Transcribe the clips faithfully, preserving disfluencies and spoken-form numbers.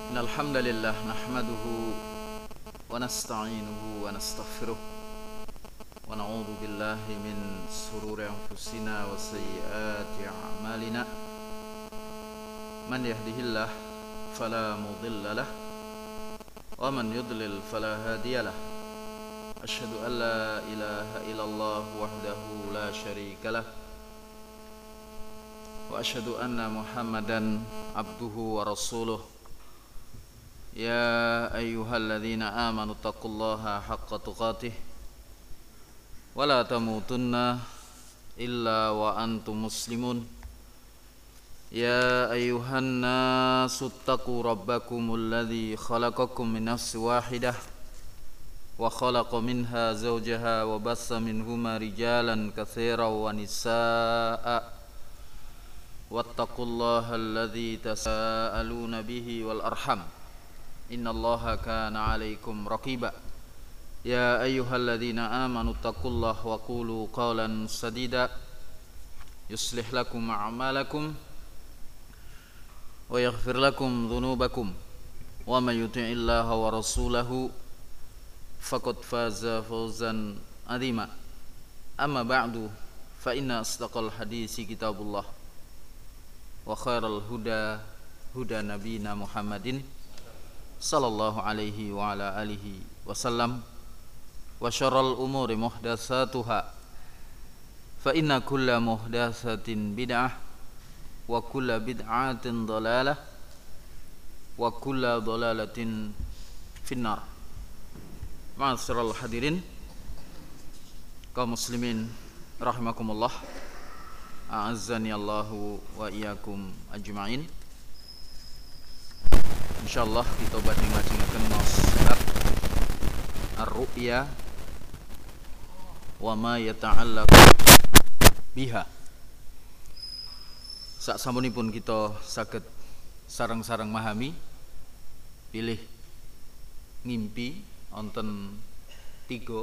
Innal hamdalillah nahmaduhu wa nasta'inuhu wa nastaghfiruh wa na'udzu billahi min shururi anfusina wa sayyiati a'malina. Man yahdihillahu fala mudilla lahu wa man yudlil fala hadiya lahu. Asyhadu an la ilaha illallah wahdahu la syarika lahu wa asyhadu anna Muhammadan abduhu wa rasuluh. Ya ayyuhalladzina amanu taqullaha haqqa tuqatih wa la tamutunna illa wa antum muslimun. Ya ayyuhan nasu taqu rabbakumul ladzi khalaqakum min nafsin wahidah wa khalaqa minha zawjaha wa bassa minhuma rijalan katsiran wa nisaa'a wattaqullaha alladzi tasaaluna bihi wal arham innallaha kana 'alaikum raqiba. Ya ayyuhalladzina amanu taqullaha wa qulu qawlan sadida yuslih lakum a'malakum wa yaghfir lakum dhunubakum wa may yuti'illaha wa rasulahu faqad faza fawzan 'azima. Amma ba'du, fa inna asdaqal hadisi kitabullah wa khairal huda huda nabiyina Muhammadin sallallahu alaihi wa ala alihi wasallam wa syarrul umuri muhdatsatuha fa inna kulla muhdatsatin bid'ah wa kulla bid'atin dhalalah wa kulla dhalalatin finnar. Ma'asyiral hadirin kaum muslimin rahimakumullah, a'azzani Allahu wa iyyakum ajma'in. Insyaallah kita badhe ngajengaken nasihat ar-ru'ya wa ma yata'allaqu biha. Sak sampunipun kita saged sareng-sareng memahami pilih ngimpi wonten tiga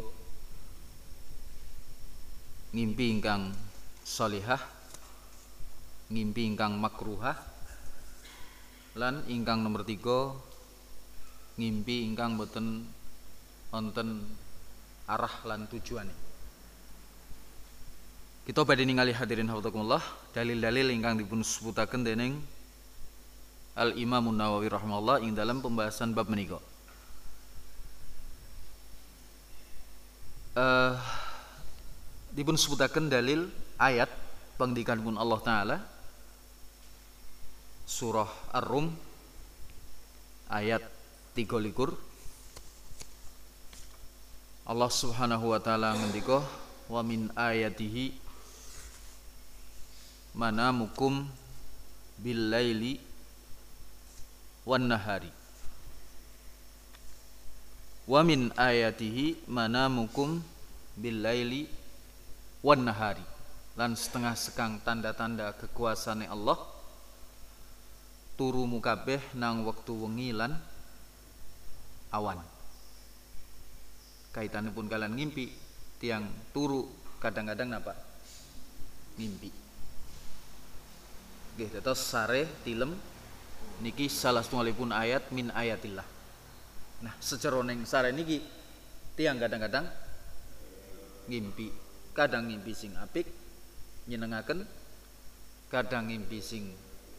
ngimpi ingkang shalihah, ngimpi ingkang makruhah, lan ingkang nomor tiga ngimpi ingkang boten wonten arah lan tujuane. Kita badhe ningali hadirin hafizakumullah dalil-dalil ingkang dipun sebutaken dening Al Imam Nawawi rahimahullah ing dalam pembahasan bab menika. Uh, dipun sebutaken dalil ayat pangdikanipun Allah Ta'ala surah Ar-Rum ayat tiga likur. Allah Subhanahu wa taala ngendika, wa min ayatihi manamukum bil laili wan nahari. Wa min ayatihi manamukum bil laili wan nahari. Lan setengah sekang tanda-tanda kekuasaane Allah turu mukabeh nang wektu wengi lan awan. Kaitanipun kalian ngimpi, tiang turu kadang-kadang napa? Mimpi. Nggih, dados sare tilem niki salah setunggalipun ayat min ayatillah. Nah, sejeroning sare niki tiang kadang-kadang ngimpi, kadang ngimpi sing apik nyenengaken, kadang ngimpi sing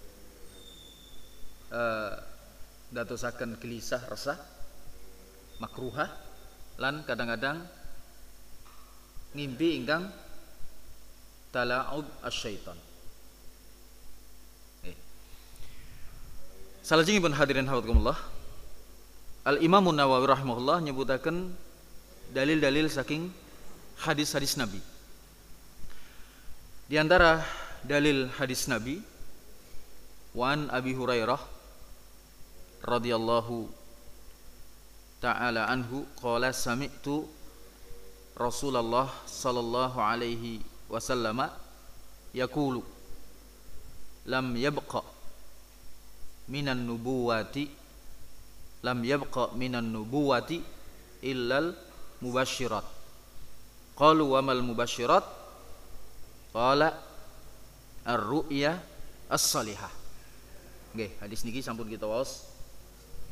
Uh, datosaken gelisah resah makruhah, lan kadang-kadang ngimpi ingkang tala'ub asyaiton. Eh. Salajengipun hadirin hafizakumullah, Al Imam Nawawi rahimahullah nyebutaken dalil-dalil saking hadis-hadis Nabi. Di antara dalil hadis Nabi, wan Abi Hurairah radhiyallahu ta'ala anhu qala sami'tu Rasulullah sallallahu alaihi wasallam yaqulu lam yabqa minan nubuwati lam yabqa minan nubuwati illal mubasyirat. Qalu wa mal mubasyirat? Qala ar-ru'ya as-salihah. Nggih, hadis niki sampun kita waos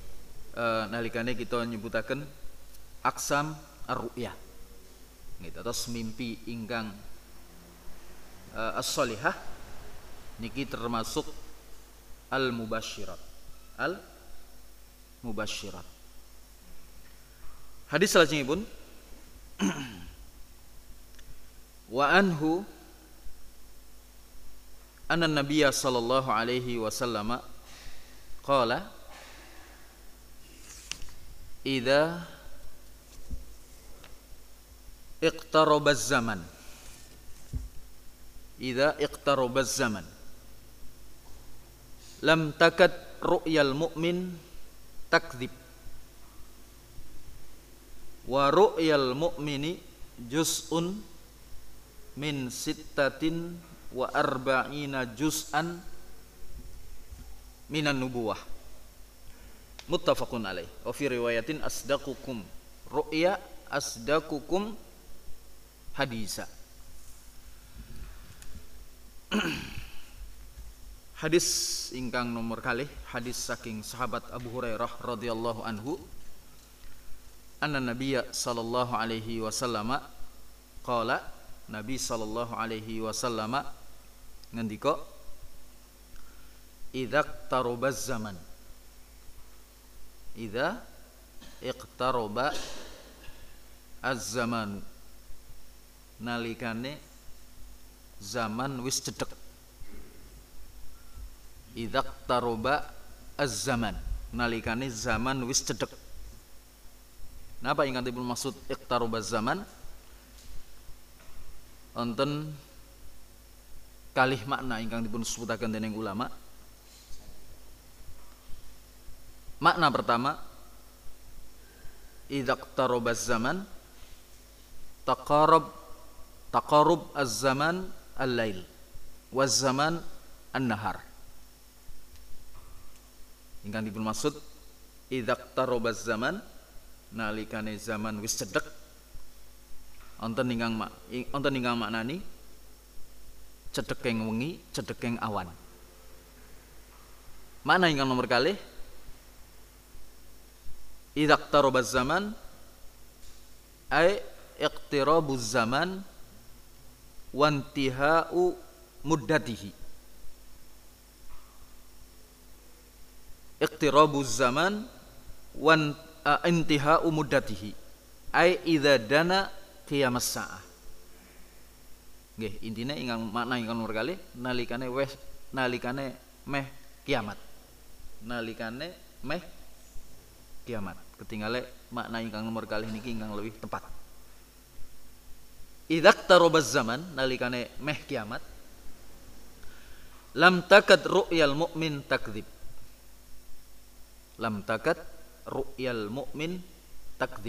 uh, nalikane kita nyebutaken aksam ar-ru'ya gitu, atau mimpi ingkang uh, as-sholihah niki termasuk al-mubasyirat. Al-mubasyirat. Hadis salajengipun wa anhu anna nabiyya sallallahu alaihi wasallam qala idza iqtarabaz zaman idza iqtarabaz zaman lam takad ru'yal mu'min takdzib wa ru'yal mu'mini juz'un min sittatin wa arba'ina juz'an minan nubuwah muttafaqun alaih wa fi riwayatin asdaqukum ru'ya asdaqukum hadisa. Hadis ingkang nomor kalih, hadis saking sahabat Abu Hurairah radhiyallahu anhu anna nabiyya sallallahu alaihi wasallam qala, Nabi sallallahu alaihi wasallam ngendika idza iqtarabaz zaman idza iqtaraba az-zaman nalikane zaman wis cedhek. Idza iqtaraba az-zaman nalikane zaman wis cedhek. Napa ingkang dipun maksud iqtaraba az-zaman? Wonten kalih makna ingkang dipun sebutaken dening ulama. Makna pertama, idza iqtaraba az-zaman taqarrab taqarrub az-zaman al-lail waz-zaman an-nahar. Ingkang dipun maksud idza iqtaraba az-zaman nalikane zaman wis cedhek, wonten ingkang wonten ingkang maknani cedhekeng wengi, cedhekeng awan. Makna ingkang nomor kalih idza iqtaraba az-zaman ay iqtirabuz zaman wa intihau muddatihi. Iqtirabuz zaman wa intihau muddatihi ay idza dana qiyamas saah. Nggih, intine ingkang makna ingkang nomor kalih nalikane wis nalikane meh kiamat. Nalikane meh kiamat. Ketinggale makna ingkang nomor kalih niki ingkang lebih tepat. Idza iqtarabaz zaman nalikane meh kiamat lam takad ru'yal mu'min takdzib. Lam takad ru'yal mu'min takdzib.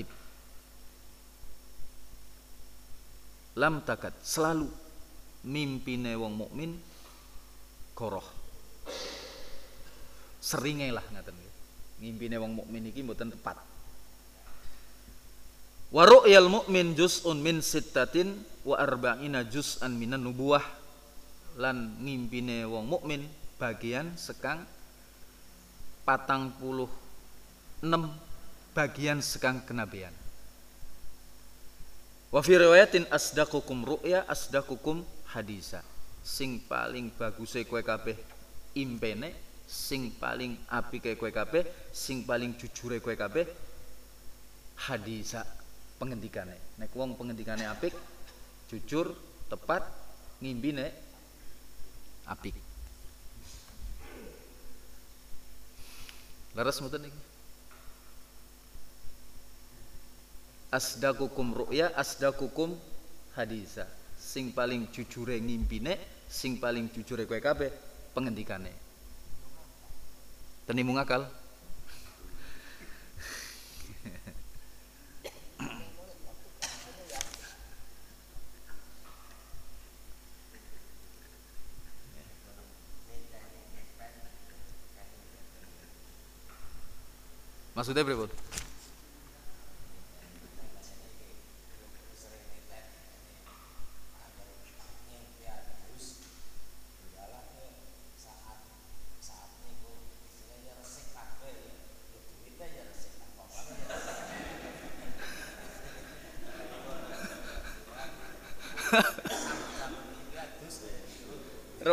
Lam takad selalu mimpine wong mukmin koroh. Seringe lah ngaten nggih. Mimpine wong mukmin iki mboten tepat. Wa ru'yal mu'min juz'un min sittatin wa arba'ina juz'an minan nubuwah. Lan ngimpine wong mukmin bagian sekang patang puluh enam bagian sekang kenabian. Wa fi riwayatin asdaqukum ru'ya asdaqukum hadisa. Sing paling baguse kowe kabeh impene, sing paling apike kowe kabeh, sing paling jujure kowe kabeh hadisa pengendikane. Nek wong pengendikane apik, jujur, tepat, ngimbine apik. Leres mboten niki? Asdaqukum ru'ya asdaqukum hadisa. Sing paling jujure ngimpine, sing paling jujure kowe kabeh pengendikane. Teni mung akal. Maksudnya berapa?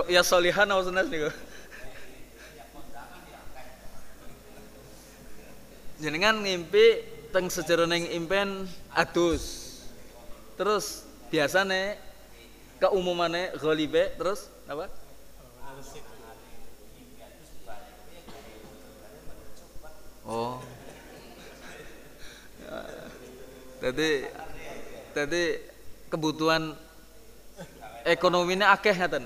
ru'ya sholihan apa senes niku? Jenengan ngimpi teng sejeroning impen adus. Terus biasane keumumane ghalibe terus apa? Oh. Jadi jadi kebutuhan ekonominya akeh ngaten.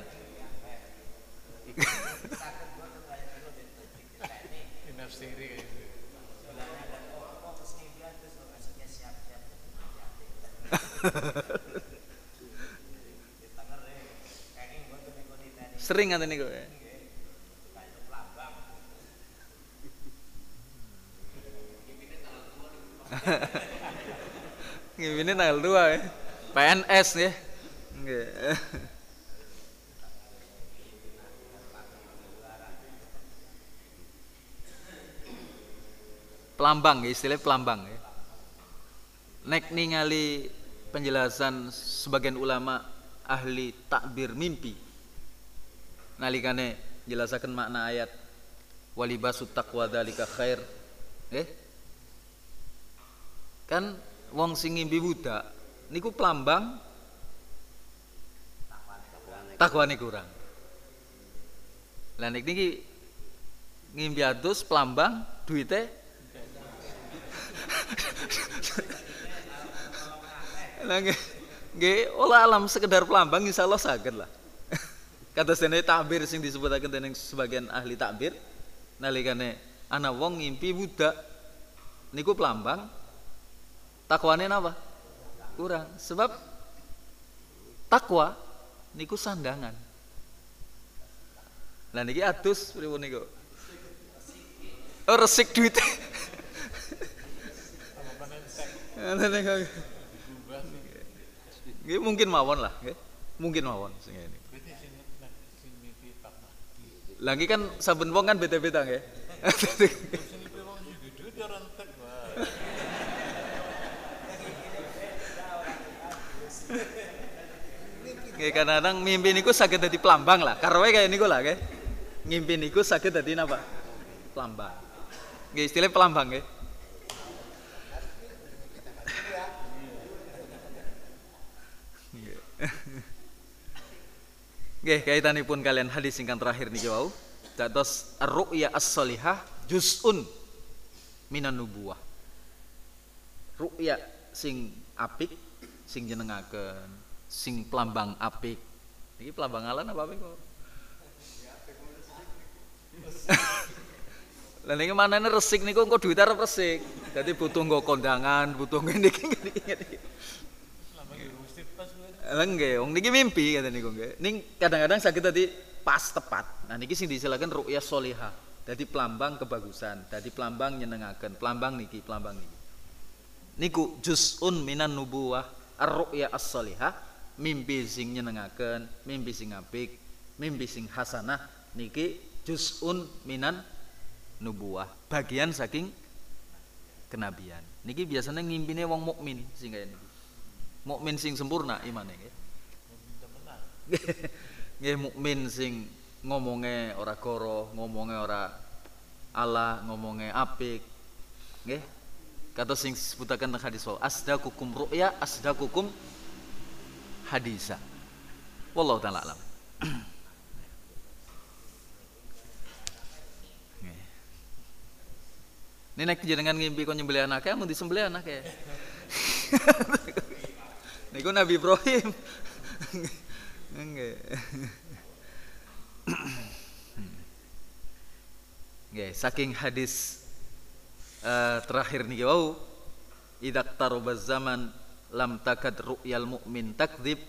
Sering ngaten niku. Ngimine tanggal dua ya. P N S ya. Nggih. Pelambang ya, istilah pelambang ya. Nek ningali penjelasan sebagian ulama ahli takbir mimpi nalikane jelasaken makna ayat walibasut taqwa dzalika khair eh kan wong sing ngimpi budak niku pelambang takwane kurang. Lah nek niki ngimpi adus pelambang duite lah nggih olah alam sekedar pelambang insyaallah saged lah. Kados dene takbir sing disebutaken dening sebagian ahli takbir nalikane ana wong ngimpi budak niku pelambang takwane napa? Kurang. Sebab takwa niku sandangan. Lah niki adus pripun niku? Oh resik duite. Nggih mungkin mawon lah, nggih. Mungkin mawon sing ngene. Lah iki kan saben wong kan beda-beda nggih. Nggih kadang-kadang mimpi niku saged dadi pelambang lah. Karwe kaya niku lah nggih. Ngimpi niku saged dadi napa? Pelambang. Nggih istilah pelambang nggih. Nggih kaitanipun kalian hadis ingkang terakhir niki wau dados ar-ru'ya as-shalihah juz'un minan nubuwah. Ru'ya sing apik sing jenengaken sing pelambang apik. Niki pelambang alan apa apik kok? Lah niki manane resik niku engko duwite arep resik. Dadi butuh nggo kondangan, butuh ngene iki niki. Lah nggih, wong niki mimpi kata niku nggih. Ning kadang-kadang sakit tadi pas tepat. Nah niki sing disilakan ru'ya sholihah. Dadi pelambang kebagusan, dadi pelambang nyenengaken. Pelambang niki, pelambang niki. Niku juz'un minan nubuwah, ar-ru'ya as-sholihah, mimpi sing nyenengaken, mimpi sing apik, mimpi sing hasanah niki juz'un minan nubuwah, bagian saking kenabian. Niki biasanya ngimpine wong mukmin sing kaya niki. Mukmin sing sempurna imane nggih. Nggih mukmin sing ngomonge ora goro, ngomonge ora ala, ngomonge apik. Nggih. Kados sing disebutaken teng hadis wa asdaqukum ru'ya asdaqukum hadisa. Wallahu taala alam. Nggih. Nek jenengan ngimpi kon nyembelih anake, mun disembelih anake. Niku Nabi Ibrahim. Nggih. Nggih, saking hadis uh, terakhir niki wau, idak tarobaz zaman lam takad ru'yal mukmin takdzib.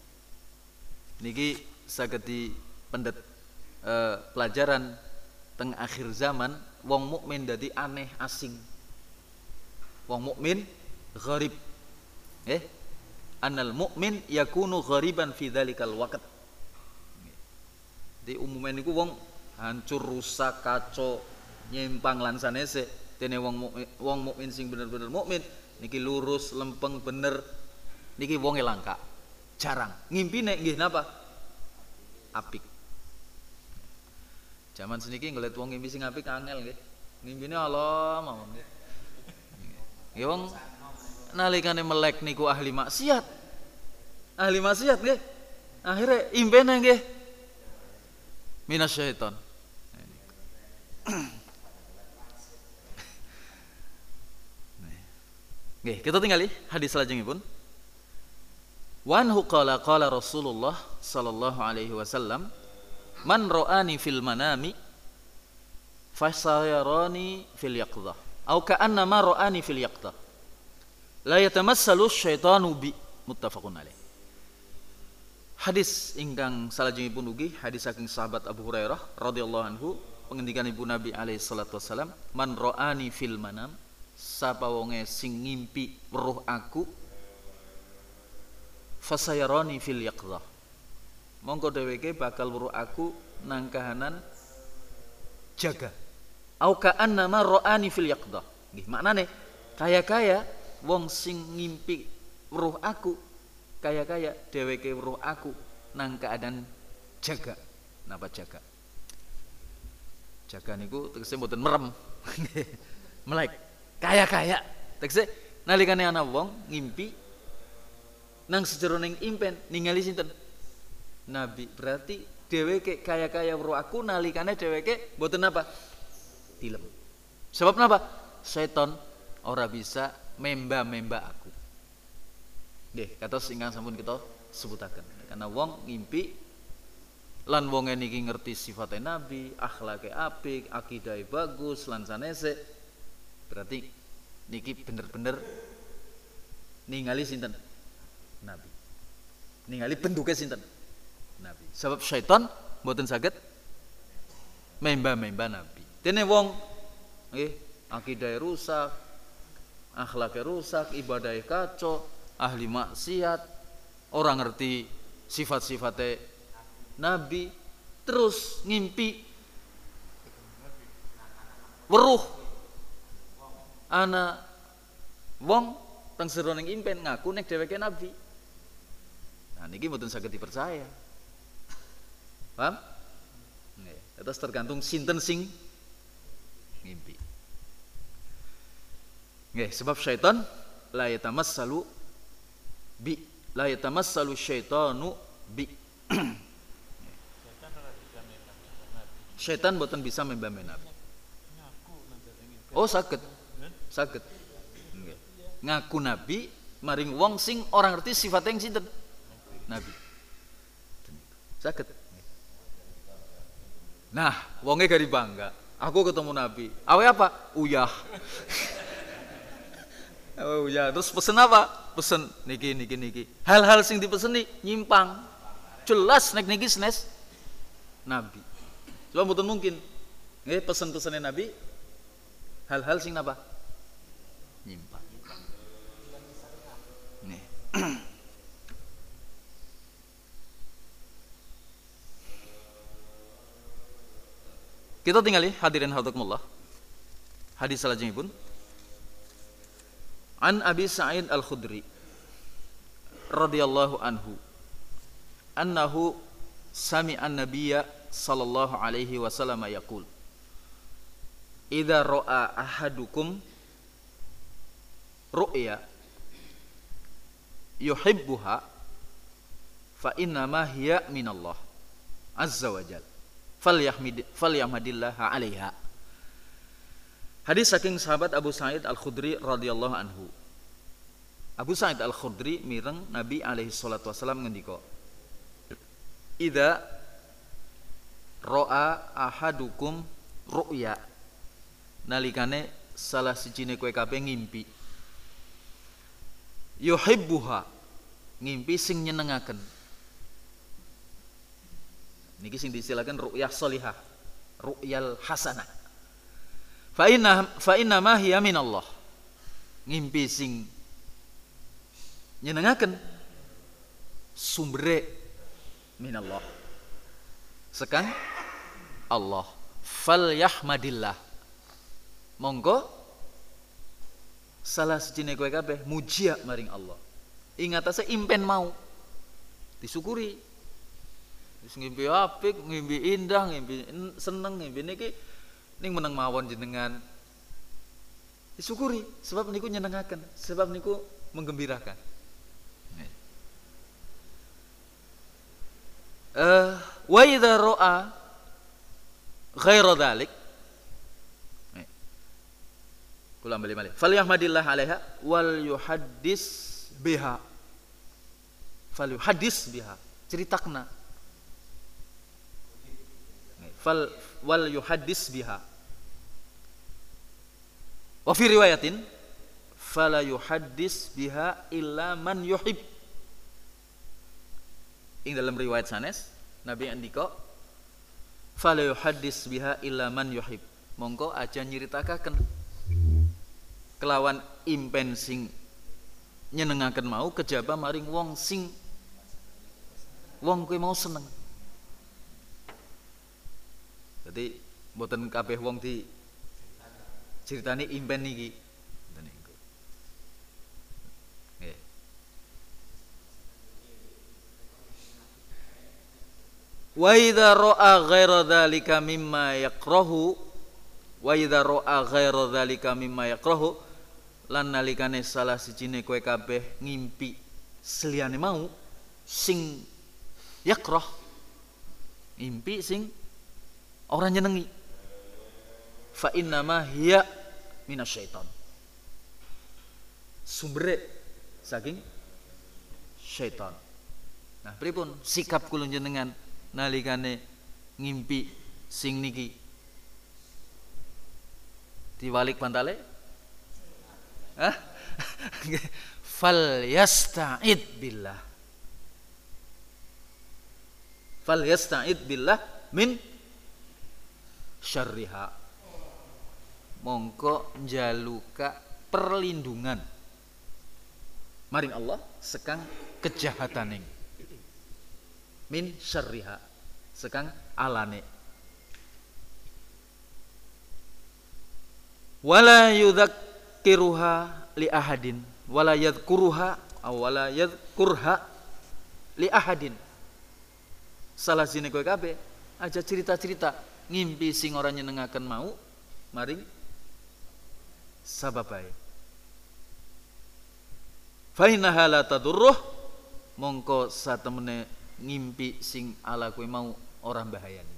Niki saged dipendet uh, pelajaran teng akhir zaman wong mukmin dadi aneh asing. Wong mukmin gharib. Eh? Anal mukmin yakunu ghariban fi dzalikal waqt. Di umumnya niku wong hancur rusak kacau nyimpang lan sanese dene wong mukmin, wong mukmin sing bener-bener mukmin niki lurus lempeng bener niki wonge langka jarang ngimpine nggih napa apik Zaman seniki ngeliat wong ngimpi sing apik angel nggih. Ngimpine Allah mawon nggih. Nggih wong nalikane melek niku ahli maksiat. Ahli maksiat nggih. Akhire impene nggih minasyaiton. Nggih, kita tingali hadis salajengipun. Wan qala qala Rasulullah sallallahu alaihi wasallam, man ra'ani fil manami fasayarani fil yaqdha. Au ka'anna ma ra'ani fil yaqdha. La yatamassalu syaitanu bi, muttafaqun alaih. Hadis ingkang salajengipun ugi hadis saking sahabat Abu Hurairah radhiyallahu anhu, pengendikanipun Nabi alaihi salatu wasallam, man ra'ani fil manam, sapa wonge sing ngimpi weruh aku, fasayarani fil yaqdha, mongko dheweke bakal weruh aku nang kahanan jaga. Au ka'anna ma ra'ani fil yaqdha. Nggih, maknane kaya-kaya wong sing ngimpi weruh aku, kaya-kaya dheweke weruh aku nang keadaan jaga. Napa jaga? Jaga niku tegese mboten merem. Melek. Kaya-kaya. Tegese nalikane ana wong ngimpi nang sejeroning impen ningali sinten? Nabi. Berarti dheweke kaya-kaya weruh aku nalikane dheweke mboten apa? Dilem. Sebab napa? Setan ora bisa memba-memba aku. Nggih, kados ingkang sampun kita sebutaken. Karena wong ngimpi lan wong niki ngerti sifate Nabi, akhlake apik, akidahe bagus lan sanese, berarti niki bener-bener ningali sinten? Nabi. Ningali bentuke sinten? Nabi. Sebab syaitan mboten saged memba-memba Nabi. Dene wong nggih akidahe rusak, akhlake rusak, ibadahe kacau, ahli maksiat, orang ngerti sifat-sifate Nabi, terus ngimpi weruh ana wong teng seroning impen ngaku nek dheweke Nabi. Nah niki mboten saged dipercaya. Paham? Nggih, terus tergantung sinten sing ngimpi. Nggih, sebab syaitan la yatamassalu bi, la yatamassalu syaitanu bi. Syaitan mboten bisa memba Nabi. Oh saged. Saged. Nggih. Ngaku Nabi maring wong sing orang ngerti sifate yang sinten? Nabi. Saged. Nah, wonge gari bangga. Aku ketemu Nabi. Awe apa? Uyah. Oh uyah. Terus pesen apa? Pesen niki niki niki. Hal-hal sing dipeseni nyimpang. Jelas nek niki senes Nabi. Coba mboten mungkin. Nggih, pesen-pesene Nabi hal-hal sing napa? Nyimpang. Nih. Kita tinggali hadirin hadzakumullah. Hadis salajengipun. An Abi Sa'id Al-Khudri radhiyallahu anhu annahu sami'a an-nabiyya sallallahu alaihi wasallam yaqul idza ra'a ahadukum ru'ya yuhibbuha fa inna ma hiya minallah azza wa jalla falyahmid falyahmadillaha 'alaiha. Hadis saking sahabat Abu Sa'id Al-Khudri radhiyallahu anhu. Abu Sa'id Al-Khudri mireng Nabi alaihi salatu wasallam ngendika, idza ra'a ahadukum ru'ya, nalikane salah sijine kowe kabeh ngimpi, yuhibbuha, ngimpi sing nyenengaken. Niki sing diistilahkan ru'yah sholihah, ru'yal hasanah. Fa inna fa inna ma hiya minallah. Ngimpi sing nyenengaken sumbere minallah. Sekang Allah. Fal yahmadillah. Monggo salah sijine kowe kabeh muji maring Allah. Ingat ase impen mau disyukuri. ngimpi apik, ngimpi indah, ngimpi seneng, ngimpi niki ning meneng mawon jenengan. Disyukuri sebab niku nyenengaken, sebab niku menggembirakan. Eh wa idza ra'a ghaira dzalik kula bali-bali falyahmadillah 'alaiha wal yuhaddis biha fal yuhaddis biha ceritakna fal wal yuhaddis biha wa fi riwayatin fala yuhaddis biha illa man yuhib. Ing dalam riwayat sanes Nabi andika fala yuhaddis biha illa man yuhib, mongko aja nyeritakaken kelawan impen sing nyenengaken mau kejaba maring wong sing wong kuwi mau seneng. Jadi mboten kabeh wong di ceritane impen niki. Nggih. Wa idza ra'a ghaira dzalika mimma yakrahu wa idza ra'a ghaira dzalika mimma yakrahu lan nalikane salah sijine kowe kabeh ngimpi seliyane mau sing yakrah, ngimpi sing ora nyenengi, fa inna ma hiya minasyaiton, sumbere saking syaitan. Nah, pripun sikap kula jenengan nalikane ngimpi sing niki diwalik pantale? Hah? Fal yasta'id billah. Fal yasta'id billah min syarriha. Mongko njaluka perlindungan maring Allah sekang kejahataning. Min syarriha sekang alane. Wala yudzak kiruha li ahadin wala yadhkuruha aw wala yadhkurha li ahadin. Salah sini kowe kabeh aja cerita-cerita ngimpi sing ora nyenengaken mau maring sababae. Fa innaha la tadurruh, mongko satemene ngimpi sing ala kowe mau ora mbahayani.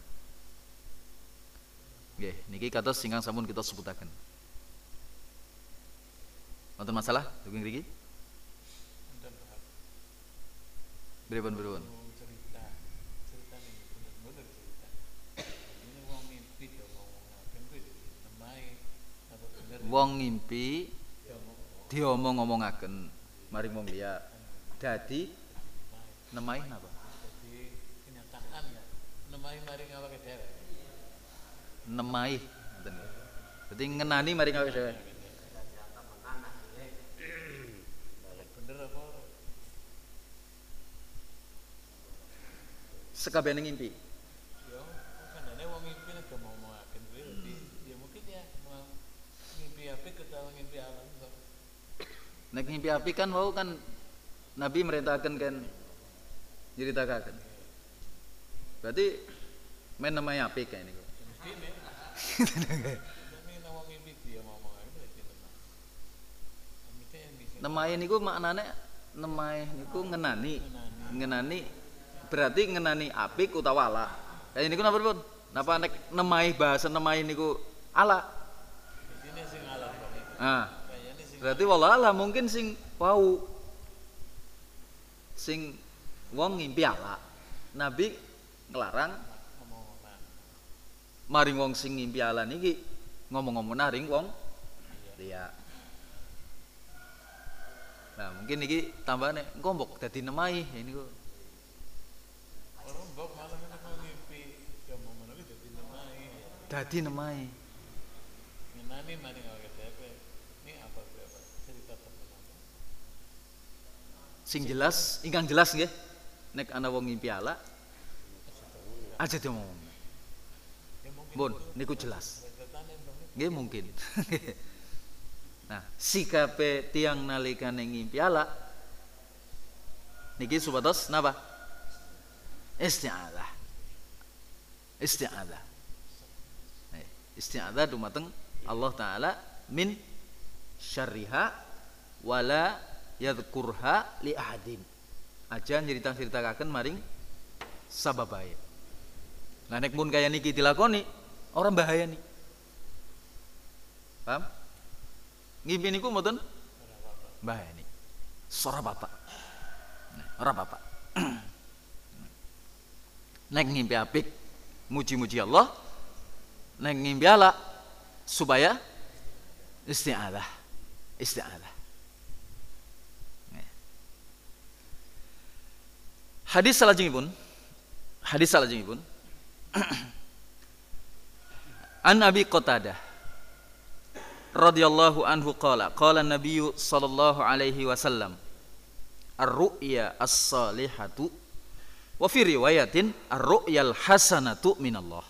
Nggih, niki kados singkang sampun kita sebutaken. Wonten masalah dugi ngriki? Pripun-pripun? Cerita, cerita nih, bener-bener cerita. Ini wong mimpi dia ngomong-ngomong kuwi nemahe apa bener. Wong ngimpi diomong-omongaken maring wong liya. Dadi nemahe napa? Jadi kenyataan ya. Nemahe maring awake dhewe. Nemahe ngoten. Dadi ngenani maring awake dhewe. Sekabehane ngimpi. Yo, kandane wong ngimpi nek ngomong-ngomongaken kuwi dadi ya mungkin ya ngimpi apik utawa ngimpi alam. Nek ngimpi apik kan wau kan Nabi merintahkan kan nyritakaken. Berarti men namanya apik kae niku. Mestine. Ini nek wong ngimpi dia ngomong-ngomongaken dadi tenan. Nemahe niku maknane nemahe niku ngenani. Ngenani berarti ngenani apik utawa ala. Kayak niku napa pun? Napa nek nemahi bahasa nemahi niku ala? Ini sing ala kok. Nah, berarti wala ala mungkin sing wau sing wong ngimpi ala. Nabi nglarang ngomong-ngomong. Maring wong sing ngimpi ala niki ngomong-ngomong naring wong liya. Nah, mungkin niki tambahane engko mbok dadi nemahi niku. Mbok malah nek ngimpi ya momen iki dadi nemahe. Dadi nemahe. Ngenani maring awake dhewe. Ini apa berapa cerita tentang apa? Sing jelas, ingkang jelas nggih. Nek ana wong ngimpi ala aja diomong. Mun niku jelas. Nggih mungkin. Nah, sikape tiang nalikane ngimpi ala niki supados napa? Isti'adzah. isti'adzah. Eh, isti'adzah dumateng Allah taala min syarriha wala yadhkurha li ahadin. Aja nyerita-nyritakaken maring sababae. Nah nek mun kaya niki dilakoni ora bahayani. Paham? Ngimpi niku mboten bahayani. Ora apa-apa. Nah, ora apa-apa. Nek ngimpi apik muji-muji Allah, nek ngimpi ala supaya isti'adzah. Isti'adzah. Hadis salajengipun, hadis salajengipun An Abi Qatadah radhiyallahu anhu qala qala an-nabiy sallallahu alaihi wasallam ar-ru'ya as-salihatu wa fi riwayatin ar-ru'yal hasanatu minallah.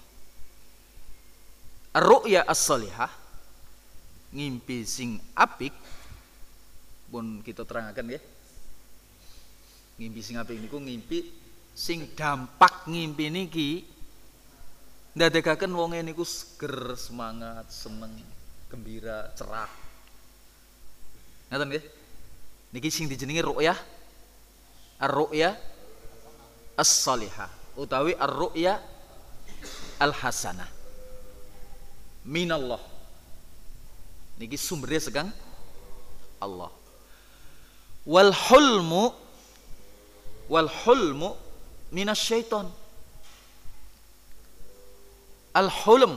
Ar-ru'ya as-salihah ngimpi sing apik pun kita terangaken nggih. Ngimpi sing apik niku ngimpi sing dampak ngimpi niki ndadekaken wonge niku seger, semangat, seneng, gembira, cerah. Ngaten nggih? Niki sing dijenengi ru'yah ar-ru'ya as-salihah utawi ar-ru'ya al-hasanah minallah. Niki sumbernya sekang Allah. Wal hulmu wal hulmu minasyaiton. Al hulm,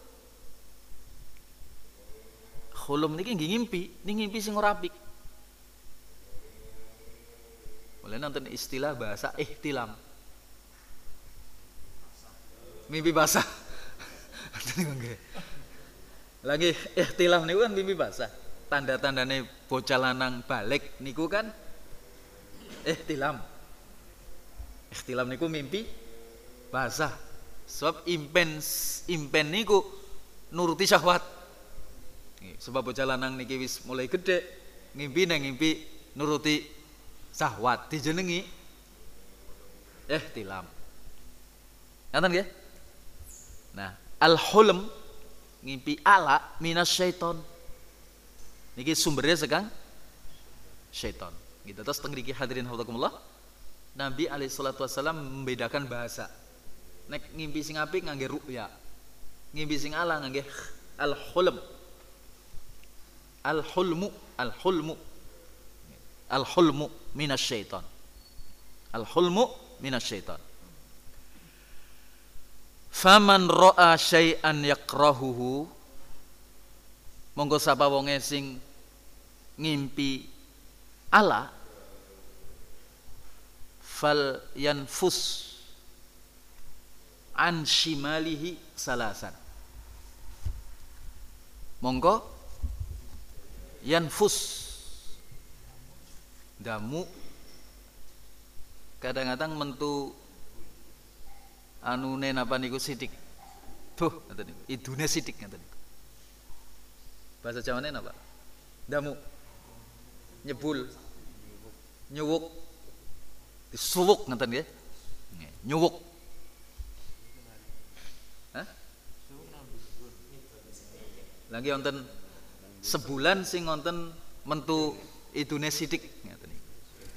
hulm niki nggih ngimpi, niki ngimpi sing ora apik. Boleh nonton istilah bahasa ihtilam. Mimpi basah. Lagi ihtilam niku kan mimpi basah. Tanda-tandane bocah lanang balik niku kan ihtilam. Ihtilam niku mimpi basah. Sebab impen impen niku nuruti syahwat. Sebab bocah lanang niki wis mulai gede, ngimpi nang ngimpi nuruti syahwat dijenengi ihtilam. Ngoten nggih? Nah, al-hulm ngimpi ala minasyaiton. Niki sumbernya sekang syaiton. Gitu terus teng mriki hadirin hafizakumullah. Nabi alaihi salatu wasallam membedakan bahasa. Nek ngimpi sing apik ngangge ru'ya. Ngimpi sing ala ngangge al-hulm. Al-hulmu, al-hulmu. Al-hulmu minasyaiton. Al-hulmu minasyaiton. Faman ra'a syai'an yakrahuhu, monggo sapa wonge sing ngimpi ala fal yanfus an shimalihi salasan. Monggo yanfus damu kadang-kadang mentu anune napa niku sidik. Tuh, ngoten niku. Idune sidik ngoten niku. Bahasa Jawane napa? Damu. Nyebul. Nyuwuk. Disuwuk ngoten nggih. Nyuwuk. Hah? Lagi wonten sebulan sing wonten mentu idune sidik ngoten niku.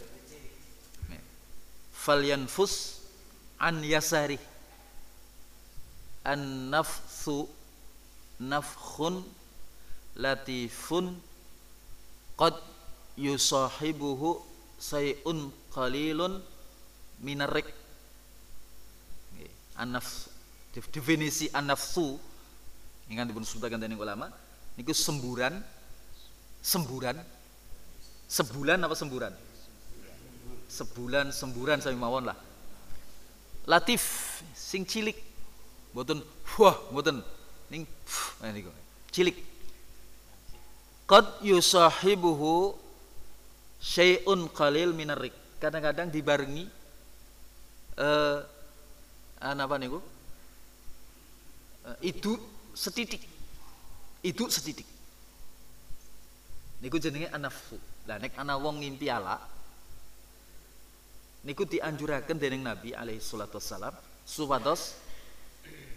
Falyanfus an yasari an nafsu nafkhun latifun qad yusahibuhu sayun qalilun minarik. An-nafs, definisi an-nafsu ingkang dipun sebutaken dening ulama niku semburan semburan sebulan apa semburan sebulan semburan sami mawon lah. Latif sing cilik mboten wah mboten ning nah niku cilik. Qad yusahibuhu syai'un qalil minarik. Kadang-kadang dibarengi eh apa niku? Eh, itu setitik. Itu setitik. Niku jenenge anafsu. Lah nek ana wong ngimpi ala niku dianjuraken dening Nabi alaihi salatu wassalam supados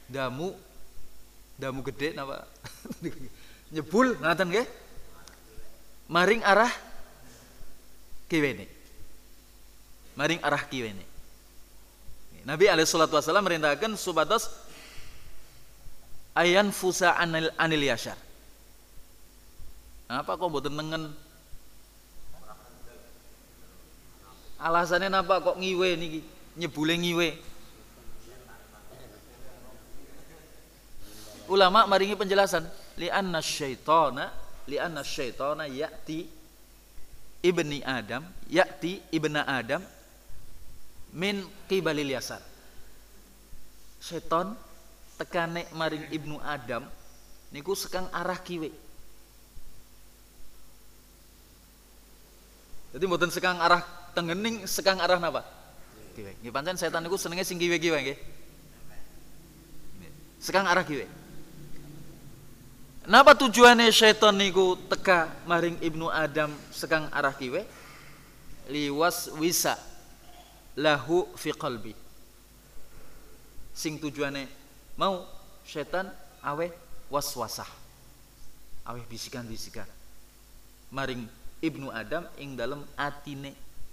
damu damu gede napa nyebul ngaten nggih maring arah kiwene maring arah kiwene Nabi alaihi salatu wasallam merintahkan supados ayan fusa anil, anil yasar apa kok mboten nengen alasannya napa kok ngiwe niki nyebule ngiwe ulama maringi penjelasan li anna syaitana li anna syaitana ya'ti ibni adam ya'ti ibna adam min qibalil yasar syaiton tekane maring ibnu adam niku sekang arah kiwe jadi mboten sekang arah tengening sekang arah napa kiwe nggih pancen setan niku senenge sing kiwe-kiwe nggih sekang arah kiwe. Napa tujuannya syaitan niku teka maring ibnu Adam sekang arah kiwe? Liwas wisa lahu fi qalbi. Sing tujuannya mau syaitan awe waswasah. Awe bisikan-bisikan. Maring ibnu Adam ing dalem atine.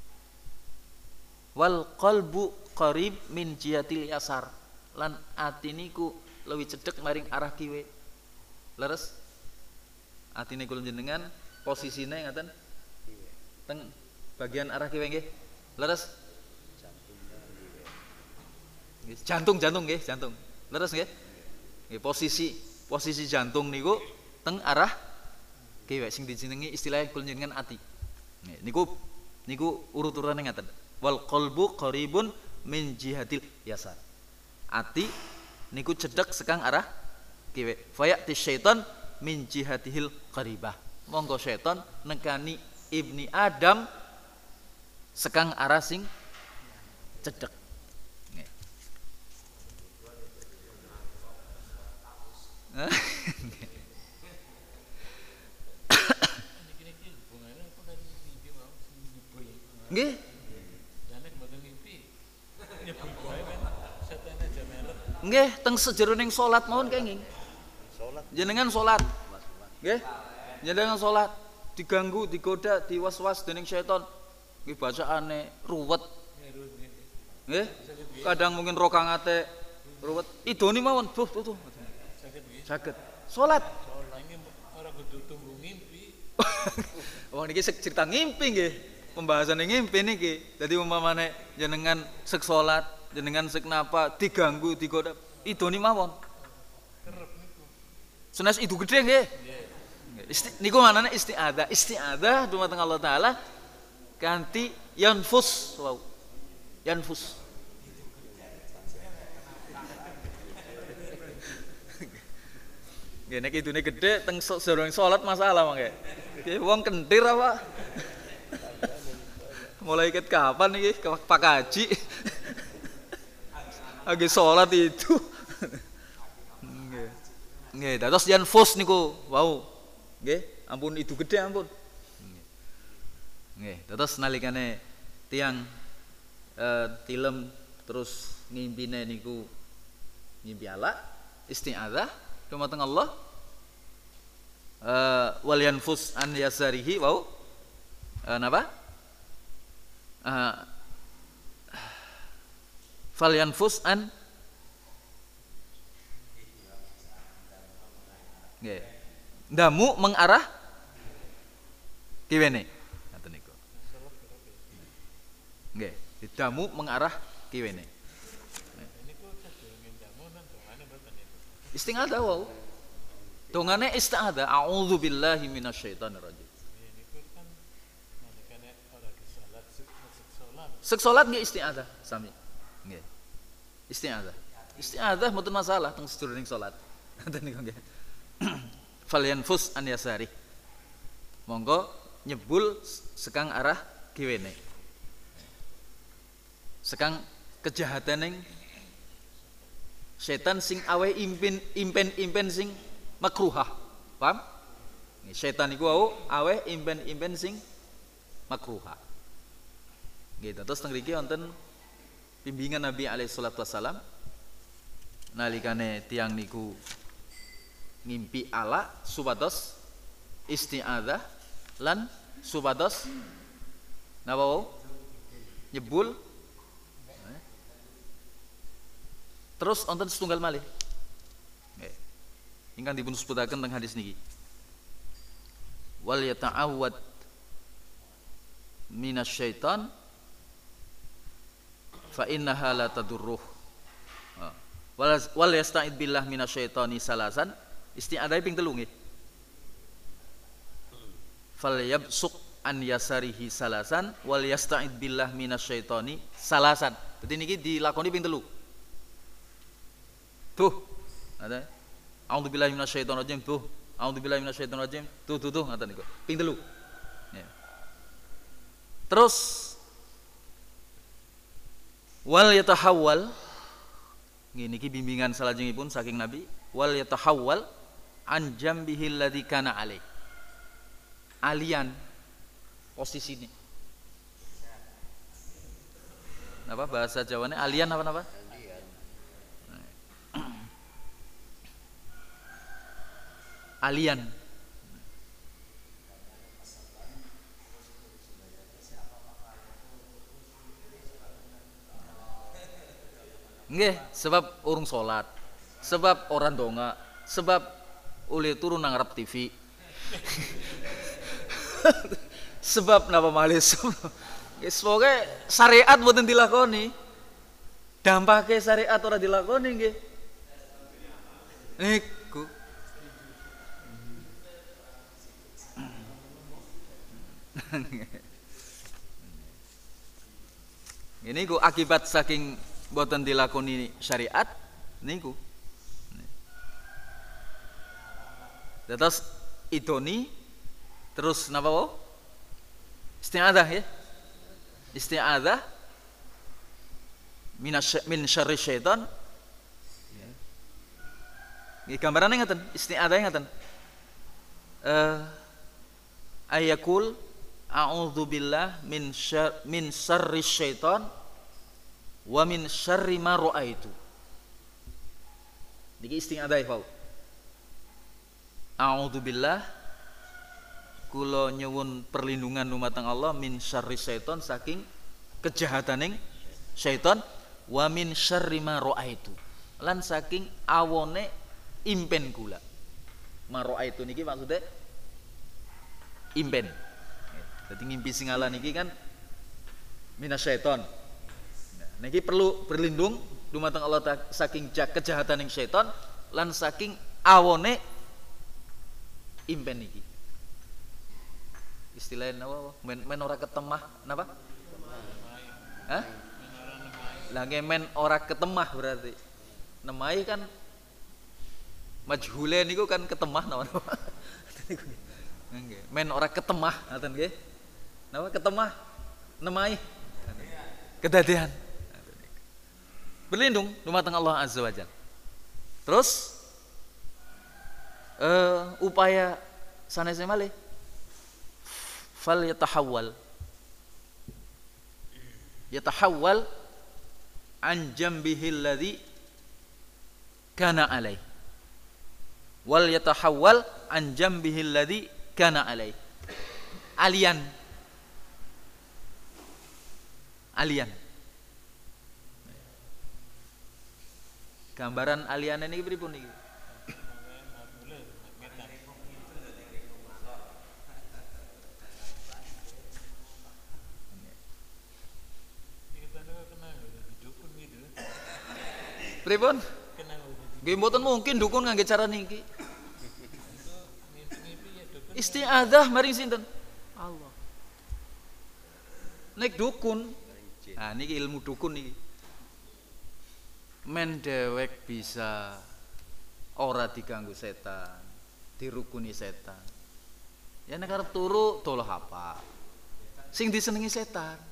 Wal qalbu qarib min jihatil yasar. Lan ati niku luwih cedhek maring arah kiwe. Leres atine kula jenengan posisine ngaten teng bagian arah kiwe nggih leres jantung jantung nggih jantung leres nggih nggih posisi posisi jantung niku teng arah kiwe sing dijenengi istilah kula jenengan ati niku niku urut-urane ngaten wal qalbu qaribun min jihatil yasar ati niku cedhek sekang arah kiwe fayati syaitan min jihatihil qaribah monggo syaitan nekani ibni Adam sekang arah sing cedhek nggih nggih teng sejeroning salat mawon kenging jenengan salat nggih jenengan salat diganggu digoda diwas-was dening syaitan nggih bacaane ruwet nggih kadang mungkin rokangate ruwet idoni mawon buh tuh saged salat ora kudu tunggu ngimpi wong niki cerita ngimpi nggih pembahasannya ngimpi niki dadi umpamane jenengan sek salat jenengan sek napa diganggu digoda idoni mawon senes itu gede nggih Isti, niku manane isti'adzah isti'adzah dumateng Allah taala kanthi yanfus wow yanfus nggih nek idune gede teng sareng salat masalah mangke nggih wong kentir apa mulai ket kapan iki Pak Haji lagi salat itu nggih dados yanfus niku wow nggih ampun itu gede ampun nggih dados nalikane tiang eh, tilem terus ngimpine niku ngimpi ala isti'adzah dumateng Allah eh, wal yanfus an yasarihi wow eh, napa eh, fal yanfus an nggih ndamu mengarah kiwene ngaten niku nggih damu mengarah kiwene niku sadurunge ndamu nang dongane mboten niku isti'adzah wae dongane isti'adzah a'udzubillahi minasyaitonir rajim niku kan nalikane ora salat sek salat sek salat nggih isti'adzah sami nggih isti'adzah isti'adzah mboten masalah teng sedurunge salat ngaten niku nggih falyanfus an yasari monggo nyebul sekang arah kiwene sekang kejahataning setan sing awe impin impen-impen sing makruhah paham setan iku wau awe impen-impen sing makruhah nggih terus teng mriki wonten bimbingan Nabi alaihi salatu wasalam nalikane tiang niku ngimpi ala supados isti'adzah lan supados napa wau nyebul. Terus wonten setunggal malih nggih ingkang dipun sebutaken teng hadis niki, wal yata'awwad minasyaiton fa innaha la tadurruh, wal yasta'id billah minasyaitoni salasan, isti'adzah ping telu nggih, fal yabsuq an yasarihi salasan wal yasta'id billah minasyaitoni salasan. Dadi niki dilakoni ping telu. Tuh, ada. A'udzubillahi minasyaitonir rajim. Tuh, a'udzubillahi minasyaitonir rajim. Tuh, tuh, tuh, ngaten niku. Ping telu. Ya. Terus wal yatahawwal ngene iki bimbingan salajengipun saking Nabi, wal yatahawwal an jambihi alladzi kana alaih. Alian posisine. Apa bahasa Jawane alian apa napa? Alian. Nggih, sebab urung salat, sebab orang donga, sebab oleh turun nang ngarep T V. Sebab napa malih wis pokoke syariat mboten dilakoni. Dampake syariat ora dilakoni nggih. Niku. Ini ku akibat saking boten dilakoni syariat niku. Terus idoni terus napa wae? Isti'adzah ya. Isti'adzah minasy min syarri syaitan. Nggih gambarane ngaten, isti'adzah ngaten. Eh ayakul a'udzubillah min syar min syarri syaitan wa min syarri ma ra'aitu. Niki isti'adzah wau. A'udzubillah kula nyuwun perlindungan dumateng Allah min syarri syaitan saking kejahataning syaitan wa min syarri ma ra'aitu lan saking awone impen kula. Ma ra'aitu niki maksudnya impen. Jadi ngimpi singala niki kan minasyaiton. Nah, niki perlu berlindung dumateng Allah saking kejahataning syaitan lan saking awone impen niki. Istilahnya apa? Men, men ora ketemah napa? Hah? Lah men ora ketemah berarti. Nemai kan majhule niku kan ketemah napa? Nggih. Men ora ketemah ngaten nggih. Napa ketemah? Nemai. Kedadean. Berlindung dumateng Allah Azza wa Jalla. Terus uh, upaya sanesé malih fal yatahawwal yatahawwal an jambihi alladhi kana alai wal yatahawwal an jambihi alladhi kana alai. Alian alian gambaran alian ini pripun niki? Pripun? Nggih mboten mungkin dukun ngangge cara niki. Isti'adzah maring sinten? Allah. Nek dukun. Nah niki ilmu dukun niki. Men dewek bisa ora diganggu setan, dirukuni setan. Ya nek arep turu toloh apa? Sing disenengi setan.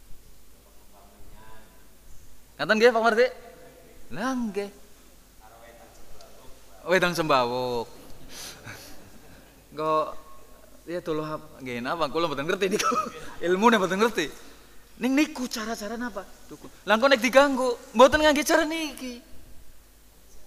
Ngaten nggih Pak Mardi? Lah nggih. Wedang sembawuk. Kok ya tuluh nggih napa kula mboten ngerti niku. Ilmune mboten ngerti. Ning niku cara-cara napa? Dukun. Lah kok nek diganggu mboten ngangge cara niki.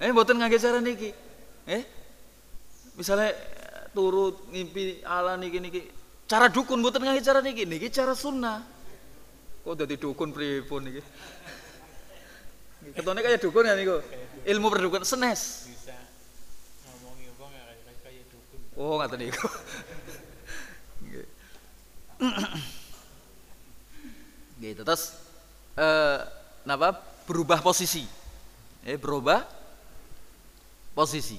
Eh mboten ngangge cara niki. Eh misalnya turut ngimpi ala niki niki cara dukun mboten ngangge cara niki. Niki cara sunnah. Kok dadi dukun pripun niki? Ketone kaya dukun ya niku. Ilmu perdukun senes. Bisa ngomongi wong kayak kayak dukun. Oh ngaten niku. Nggih. Gitu terus eh napa berubah posisi. Eh berubah posisi.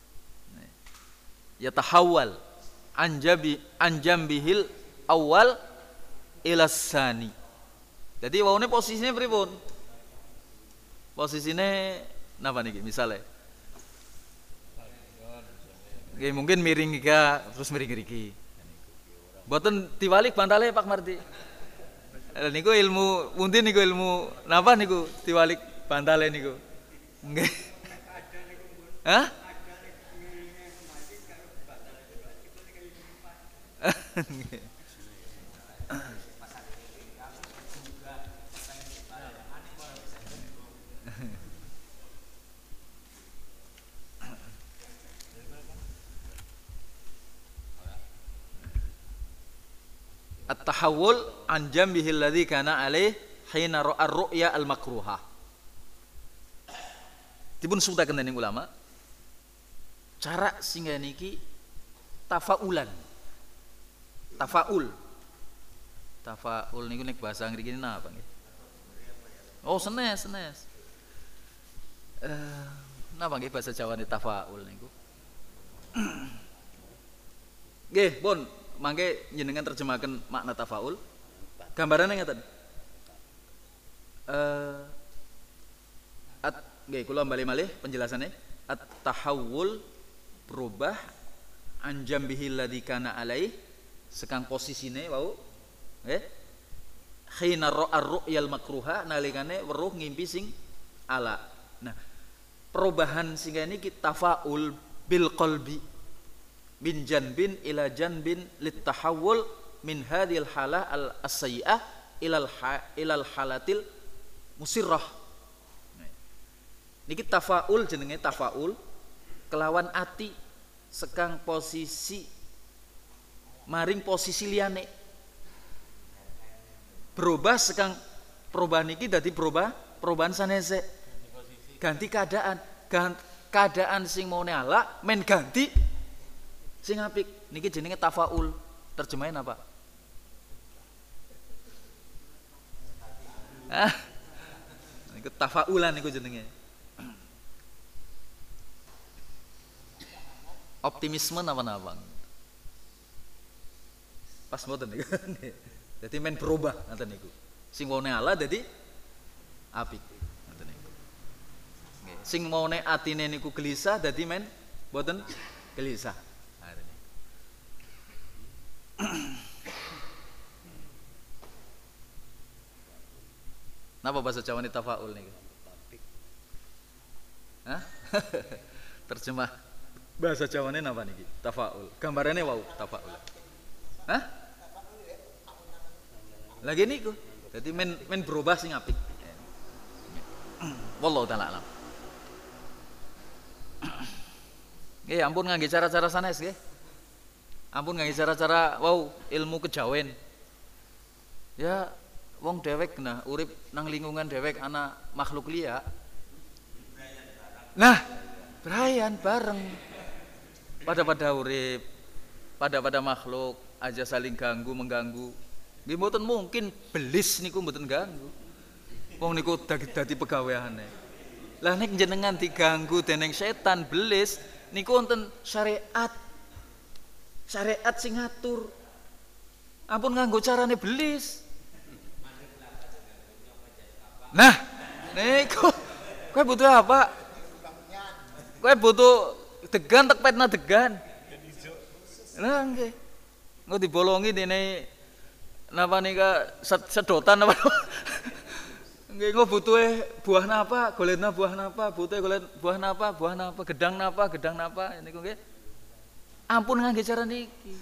Ya tahawal anjabi anjambihil awal ila sani. Jadi waune posisinya pripun? Posisinya napa niki misalnya? Oke, mungkin miring iki terus miring iki. Mboten diwalik bantale Pak Mardi. Lha niku ilmu pundi niku ilmu napa niku diwalik bantale niku? Nggih. Hah? At-tahawul an jambihil ladzi kana alaih hina ra'a ar-ru'ya al-makruhah. Dipun sutaken dening ulama cara singga niki tafaulan. Tafaul. Tafaul niku nek bahasa ngriki napa nggih? Oh, senes, senes. Eh, napa nggih bahasa Jawane tafaul niku? Nggih, pun mangke njenengan terjemahkan makna tafaul. Gambarannya ngeten. Eh at nggih kula bali malih penjelasannya. At-tahawul berubah anjam bihil ladzi kana alaih sekang posisine wau nggih. Khina ra'ar ru'yal makruha nalikane weruh ngimpi sing ala. Nah, perubahan sing niki tafaul bil qalbi min janbin ila janbin litahawul min hadhil halah al as-sayyi'ah ilal ha, ilal halatil musirrah. Niki tafaul jenenge tafaul kelawan ati sekang posisi maring posisi liyane. Berubah sekang perubahan niki dadi berubah perubahan sanese. Ganti keadaan, ganti keadaan sing mau ala men ganti sing apik. Niki jenenge tafaul. Terjemahin apa? Ah. Niku tafaulan niku jenenge. Optimisme napa-napa. Pas mboten niku. Dadi men berubah ngoten niku. Sing wone ala dadi apik ngoten niku. Nggih, sing wone atine niku gelisah dadi men mboten gelisah. Napa bahasa Jawa ini tafaul nih? Hah? Terjemah bahasa Jawa ini napa nih? Tafaul. Gambarannya wow tafaul. Hah? Lagi niku. Jadi men men berubah sing apik. Wallahu taala alam. Nggih, ampun ngangge cara-cara sanes nggih. Ampun ngangge cara-cara wow ilmu kejawen. Ya wong dewek nah urip nang lingkungan dewek anak makhluk liya. Nah, berayan bareng. Pada-pada urip, pada-pada makhluk aja saling ganggu mengganggu. Nggih mboten mungkin belis niku mboten ganggu. Wong niku dadi pegaweane. Lah nek jenengan diganggu dening setan belis niku wonten syariat. Syariat sing ngatur. Ampun nganggo carane belis. Nah, niku kowe butuh apa? Kowe butuh degan tek petna degan. Lah nggih. Engko dibolongi dene napa nika sedotan apa. Nggih engko butuhe buah napa, golekna buah napa, butuhe golek buah napa, buah napa, gedang napa, gedang napa niku nggih. Ampun ngangge cara niki.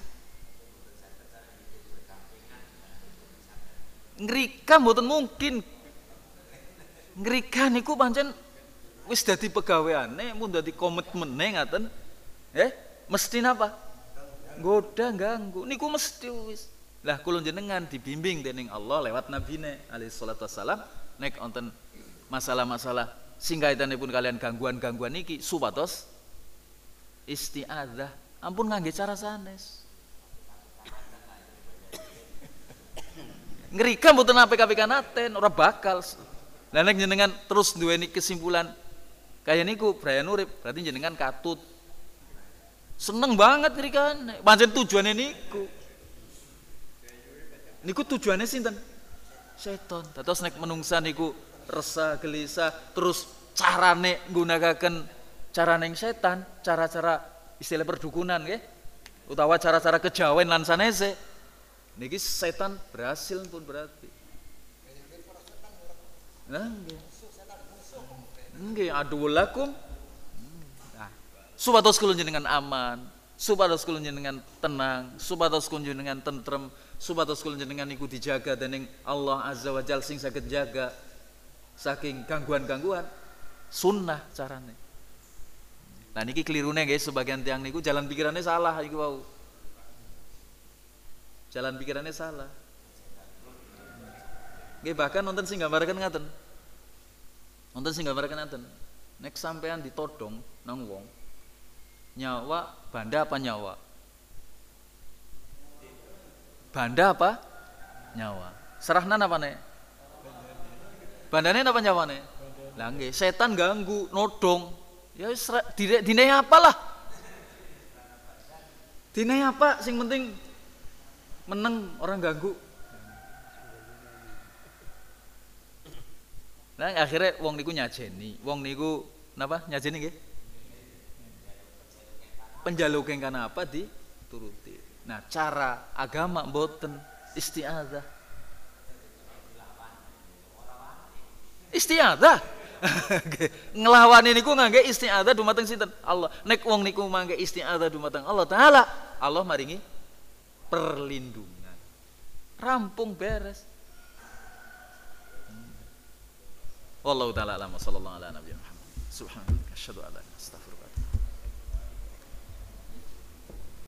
Ngrika mboten mungkin. Ngrika niku pancen wis dadi pegaweane mun dadi komitmene ngaten eh mesti napa nggoda ganggu niku mesti wis. Lah kula jenengan dibimbing dening Allah lewat nabine alaihi salatu wassalam nek wonten masalah-masalah sing kaitanipun kalian gangguan-gangguan niki supados isti'adzah ampun ngangge cara sanes. Ngerika mboten apik-apikanaten ora bakal. Lah nek jenengan terus duweni kesimpulan kaya niku brayan urip berarti jenengan katut. Seneng banget ngerikane. Pancen tujuane niku. Niku tujuannya sinten? Setan. Dados nek menungsa niku resah gelisah terus carane nggunakaken carane setan, cara-cara istilah perdukunan nggih. Utawa cara-cara kejawen lan sanese. Niki setan berhasil pun berarti. Nah, nggih. Nggih adullakum. Nah, supados kula jenengan aman, supados kula jenengan tenang, supados kula jenengan tentrem, supados kula jenengan niku dijaga dening Allah Azza wa Jalla sing saged jaga saking gangguan-gangguan. Sunnah carane. Nah niki kelirune guys sebagian tiang niku jalan pikirannya salah iku wau. Jalan pikirannya salah. Nggih bahkan nonton sing gambaraken ngaten. Nonton sing gambaraken ngaten. Nek sampean ditodong nang wong nyawa banda apa nyawa? Banda apa? Nyawa. Serahnan apa nek? Bandane apa nyawane? Lah nggih, setan ganggu, nodong. Ya wis dine apalah. Dine apa sing penting meneng orang ganggu. Nah akhirnya wong niku nyajeni, wong niku napa nyajeni nggih? Penjaluk engkan apa dituruti. Nah cara agama mboten isti'adzah. Isti'adzah. Ngelawani niku ngangge isti'adzah dumateng sinten? Allah. Nek wong niku mangke isti'adzah dumateng Allah taala, Allah maringi perlindungan. Rampung beres. Wallahu taala alam sallallahu ala nabiyina Muhammad. Subhanallah asyhadu an la ilaha illallah astaghfirullah.